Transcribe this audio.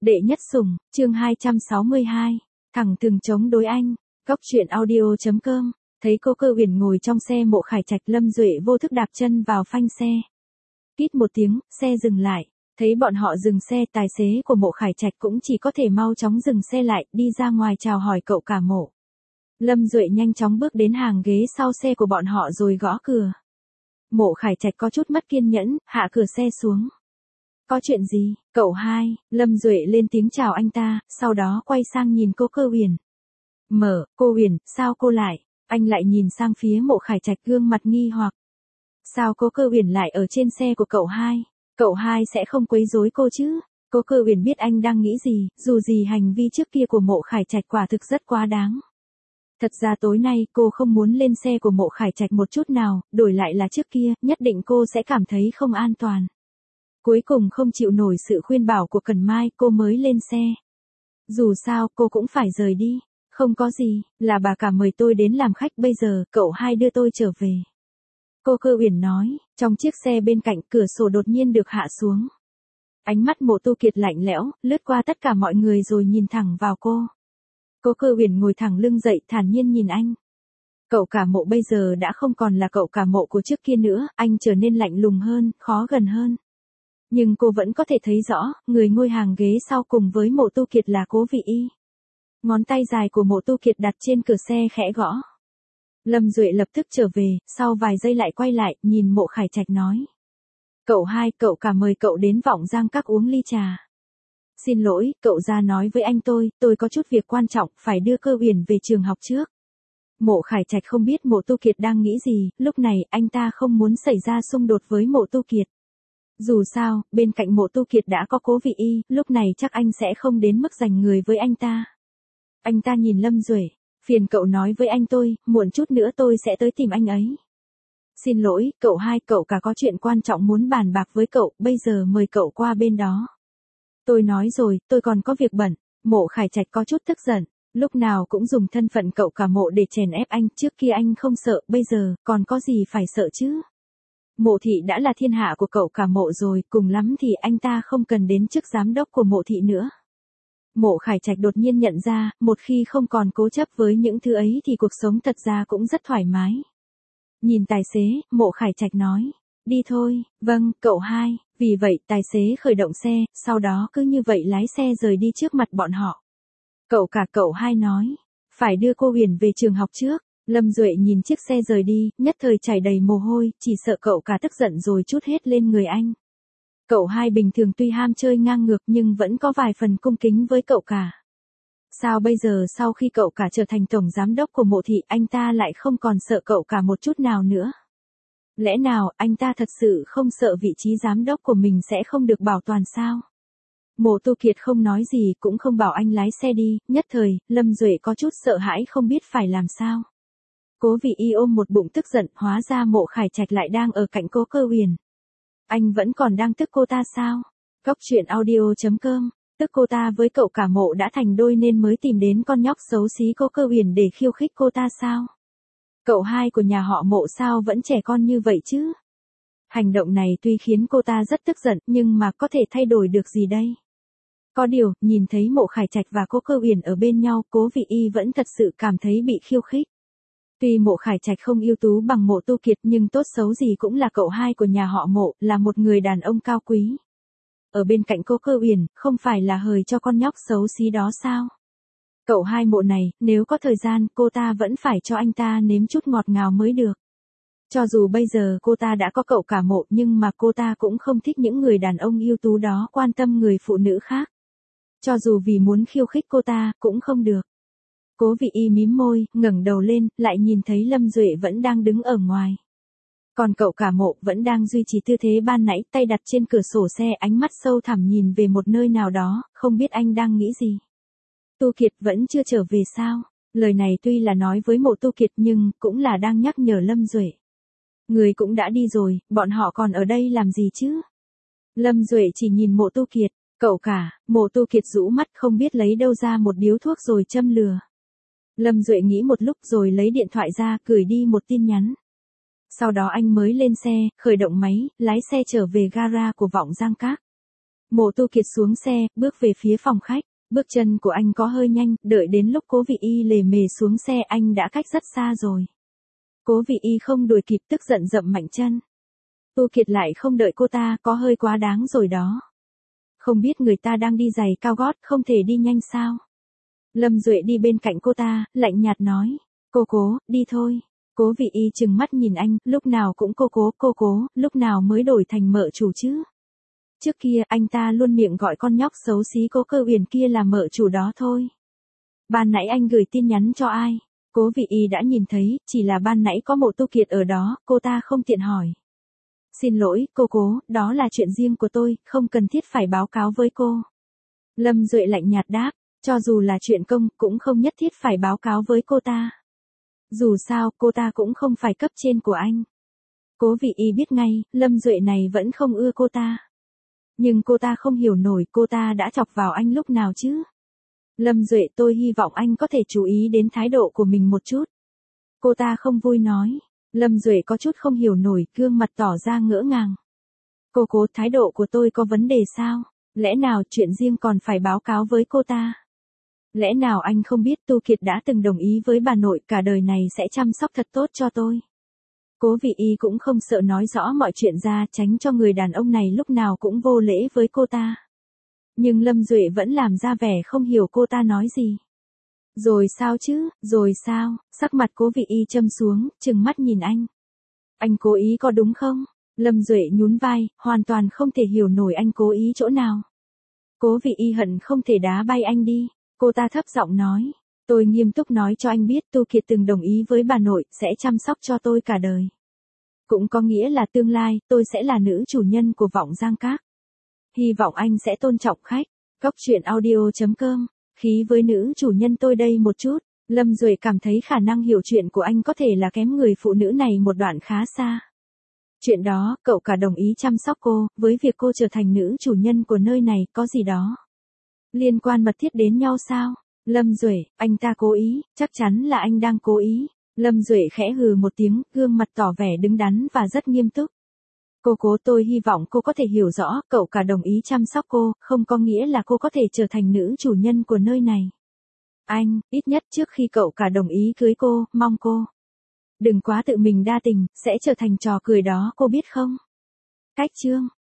Đệ nhất sủng, chương 262, thẳng thừng chống đối anh. Góc truyện audio.com. Thấy cô Cơ Uyển ngồi trong xe Mộ Khải Trạch, Lâm Duệ vô thức đạp chân vào phanh xe. Kít một tiếng, xe dừng lại. Thấy bọn họ dừng xe, tài xế của Mộ Khải Trạch cũng chỉ có thể mau chóng dừng xe lại, đi ra ngoài chào hỏi cậu cả Mộ. Lâm Duệ nhanh chóng bước đến hàng ghế sau xe của bọn họ rồi gõ cửa. Mộ Khải Trạch có chút mất kiên nhẫn, hạ cửa xe xuống. Có chuyện gì, cậu hai? Lâm Duệ lên tiếng chào anh ta, sau đó quay sang nhìn cô Cơ Uyển. Cô Uyển, sao cô lại? Anh lại nhìn sang phía Mộ Khải Trạch, gương mặt nghi hoặc. Sao cô Cơ Uyển lại ở trên xe của cậu hai? Cậu hai sẽ không quấy rối cô chứ? Cô Cơ Uyển biết anh đang nghĩ gì, dù gì hành vi trước kia của Mộ Khải Trạch quả thực rất quá đáng. Thật ra tối nay cô không muốn lên xe của Mộ Khải Trạch một chút nào, đổi lại là trước kia, nhất định cô sẽ cảm thấy không an toàn. Cuối cùng không chịu nổi sự khuyên bảo của Cẩn Mai, cô mới lên xe. Dù sao, cô cũng phải rời đi. Không có gì, là bà cả mời tôi đến làm khách, bây giờ, cậu hai đưa tôi trở về. Cô Cơ Uyển nói, trong chiếc xe bên cạnh, cửa sổ đột nhiên được hạ xuống. Ánh mắt Mộ Tu Kiệt lạnh lẽo, lướt qua tất cả mọi người rồi nhìn thẳng vào cô. Cô Cơ Uyển ngồi thẳng lưng dậy, thản nhiên nhìn anh. Cậu cả Mộ bây giờ đã không còn là cậu cả Mộ của trước kia nữa, anh trở nên lạnh lùng hơn, khó gần hơn. Nhưng cô vẫn có thể thấy rõ, người ngồi hàng ghế sau cùng với Mộ Tu Kiệt là Cố Vị Y. Ngón tay dài của Mộ Tu Kiệt đặt trên cửa xe khẽ gõ. Lâm Duệ lập tức trở về, sau vài giây lại quay lại, nhìn Mộ Khải Trạch nói. Cậu hai, cậu cả mời cậu đến Vọng Giang Các uống ly trà. Xin lỗi, cậu ra nói với anh tôi có chút việc quan trọng, phải đưa Cơ Uyển về trường học trước. Mộ Khải Trạch không biết Mộ Tu Kiệt đang nghĩ gì, lúc này anh ta không muốn xảy ra xung đột với Mộ Tu Kiệt. Dù sao, bên cạnh Mộ Tu Kiệt đã có Cố Vị Y, lúc này chắc anh sẽ không đến mức giành người với anh ta. Anh ta nhìn Lâm Duệ, phiền cậu nói với anh muộn chút nữa tôi sẽ tới tìm anh ấy. Xin lỗi, cậu hai, cậu cả có chuyện quan trọng muốn bàn bạc với cậu, bây giờ mời cậu qua bên đó. Tôi nói rồi, tôi còn có việc bận. Mộ Khải Trạch có chút tức giận, lúc nào cũng dùng thân phận cậu cả Mộ để chèn ép anh, trước kia anh không sợ, bây giờ, còn có gì phải sợ chứ? Mộ thị đã là thiên hạ của cậu cả Mộ rồi, cùng lắm thì anh ta không cần đến chức giám đốc của Mộ thị nữa. Mộ Khải Trạch đột nhiên nhận ra, một khi không còn cố chấp với những thứ ấy thì cuộc sống thật ra cũng rất thoải mái. Nhìn tài xế, Mộ Khải Trạch nói, đi thôi, vâng, cậu hai, vì vậy tài xế khởi động xe, sau đó cứ như vậy lái xe rời đi trước mặt bọn họ. Cậu cả, cậu hai nói, phải đưa cô Uyển về trường học trước. Lâm Duệ nhìn chiếc xe rời đi, nhất thời chảy đầy mồ hôi, chỉ sợ cậu cả tức giận rồi trút hết lên người anh. Cậu hai bình thường tuy ham chơi ngang ngược nhưng vẫn có vài phần cung kính với cậu cả. Sao bây giờ sau khi cậu cả trở thành tổng giám đốc của Mộ thị, anh ta lại không còn sợ cậu cả một chút nào nữa? Lẽ nào anh ta thật sự không sợ vị trí giám đốc của mình sẽ không được bảo toàn sao? Mộ Tu Kiệt không nói gì cũng không bảo anh lái xe đi, nhất thời, Lâm Duệ có chút sợ hãi không biết phải làm sao. Cố Vị Y ôm một bụng tức giận, hóa ra Mộ Khải Trạch lại đang ở cạnh Cố Cơ Uyển. Anh vẫn còn đang tức cô ta sao? Góc truyện audio.com. Tức cô ta với cậu cả Mộ đã thành đôi nên mới tìm đến con nhóc xấu xí Cố Cơ Uyển để khiêu khích cô ta sao? Cậu hai của nhà họ Mộ sao vẫn trẻ con như vậy chứ? Hành động này tuy khiến cô ta rất tức giận, nhưng mà có thể thay đổi được gì đây? Có điều, nhìn thấy Mộ Khải Trạch và Cố Cơ Uyển ở bên nhau, Cố Vị Y vẫn thật sự cảm thấy bị khiêu khích. Tuy Mộ Khải Trạch không ưu tú bằng Mộ Tu Kiệt nhưng tốt xấu gì cũng là cậu hai của nhà họ Mộ, là một người đàn ông cao quý. Ở bên cạnh Cố Cơ Uyển, không phải là hời cho con nhóc xấu xí đó sao? Cậu hai Mộ này, nếu có thời gian, cô ta vẫn phải cho anh ta nếm chút ngọt ngào mới được. Cho dù bây giờ cô ta đã có cậu cả Mộ nhưng mà cô ta cũng không thích những người đàn ông ưu tú đó quan tâm người phụ nữ khác. Cho dù vì muốn khiêu khích cô ta, cũng không được. Cố Vị Y mím môi, ngẩng đầu lên, lại nhìn thấy Lâm Duệ vẫn đang đứng ở ngoài. Còn cậu cả Mộ vẫn đang duy trì tư thế ban nãy, tay đặt trên cửa sổ xe, ánh mắt sâu thẳm nhìn về một nơi nào đó, không biết anh đang nghĩ gì. Tu Kiệt vẫn chưa trở về sao? Lời này tuy là nói với Mộ Tu Kiệt nhưng cũng là đang nhắc nhở Lâm Duệ. Người cũng đã đi rồi, bọn họ còn ở đây làm gì chứ? Lâm Duệ chỉ nhìn Mộ Tu Kiệt, cậu cả. Mộ Tu Kiệt rũ mắt không biết lấy đâu ra một điếu thuốc rồi châm lửa. Lâm Duệ nghĩ một lúc rồi lấy điện thoại ra, gửi đi một tin nhắn. Sau đó anh mới lên xe, khởi động máy, lái xe trở về gara của Vọng Giang Các. Mộ Tu Kiệt xuống xe, bước về phía phòng khách. Bước chân của anh có hơi nhanh, đợi đến lúc Cố Vị Y lề mề xuống xe anh đã cách rất xa rồi. Cố Vị Y không đuổi kịp tức giận dậm mạnh chân. Tu Kiệt lại không đợi cô ta, có hơi quá đáng rồi đó. Không biết người ta đang đi giày cao gót, không thể đi nhanh sao? Lâm Duệ đi bên cạnh cô ta, lạnh nhạt nói. Cô Cố, đi thôi. Cố Vị Y trừng mắt nhìn anh, lúc nào cũng cô Cố, lúc nào mới đổi thành mợ chủ chứ? Trước kia anh ta luôn miệng gọi con nhóc xấu xí Cố Cơ Uyển kia là mợ chủ đó thôi. Ban nãy anh gửi tin nhắn cho ai? Cố Vị Y đã nhìn thấy, chỉ là ban nãy có Mộ Tu Kiệt ở đó, cô ta không tiện hỏi. Xin lỗi, cô Cố, đó là chuyện riêng của tôi, không cần thiết phải báo cáo với cô. Lâm Duệ lạnh nhạt đáp, cho dù là chuyện công, cũng không nhất thiết phải báo cáo với cô ta. Dù sao, cô ta cũng không phải cấp trên của anh. Cố Vị Y biết ngay, Lâm Duệ này vẫn không ưa cô ta. Nhưng cô ta không hiểu nổi cô ta đã chọc vào anh lúc nào chứ. Lâm Duệ, tôi hy vọng anh có thể chú ý đến thái độ của mình một chút. Cô ta không vui nói. Lâm Duệ có chút không hiểu nổi, gương mặt tỏ ra ngỡ ngàng. Cô Cố, thái độ của tôi có vấn đề sao? Lẽ nào chuyện riêng còn phải báo cáo với cô ta? Lẽ nào anh không biết Tu Kiệt đã từng đồng ý với bà nội cả đời này sẽ chăm sóc thật tốt cho tôi? Cố Vị Y cũng không sợ nói rõ mọi chuyện ra, tránh cho người đàn ông này lúc nào cũng vô lễ với cô ta. Nhưng Lâm Duệ vẫn làm ra vẻ không hiểu cô ta nói gì. Rồi sao chứ, rồi sao? Sắc mặt Cố Vị Y châm xuống, trừng mắt nhìn anh. Anh cố ý có đúng không? Lâm Duệ nhún vai, hoàn toàn không thể hiểu nổi anh cố ý chỗ nào. Cố Vị Y hận không thể đá bay anh đi. Cô ta thấp giọng nói. Tôi nghiêm túc nói cho anh biết Tu Kiệt từng đồng ý với bà nội, sẽ chăm sóc cho tôi cả đời. Cũng có nghĩa là tương lai, tôi sẽ là nữ chủ nhân của Vọng Giang Các. Hy vọng anh sẽ tôn trọng khách. Góc truyện audio.com. Khí với nữ chủ nhân tôi đây một chút. Lâm Duệ cảm thấy khả năng hiểu chuyện của anh có thể là kém người phụ nữ này một đoạn khá xa. Chuyện đó, cậu cả đồng ý chăm sóc cô, với việc cô trở thành nữ chủ nhân của nơi này, có gì đó liên quan mật thiết đến nhau sao? Lâm Duệ, anh ta cố ý, chắc chắn là anh đang cố ý. Lâm Duệ khẽ hừ một tiếng, gương mặt tỏ vẻ đứng đắn và rất nghiêm túc. Cô Cố, tôi hy vọng cô có thể hiểu rõ, cậu cả đồng ý chăm sóc cô, không có nghĩa là cô có thể trở thành nữ chủ nhân của nơi này. Anh, ít nhất trước khi cậu cả đồng ý cưới cô, mong cô đừng quá tự mình đa tình, sẽ trở thành trò cười đó, cô biết không? Cách chương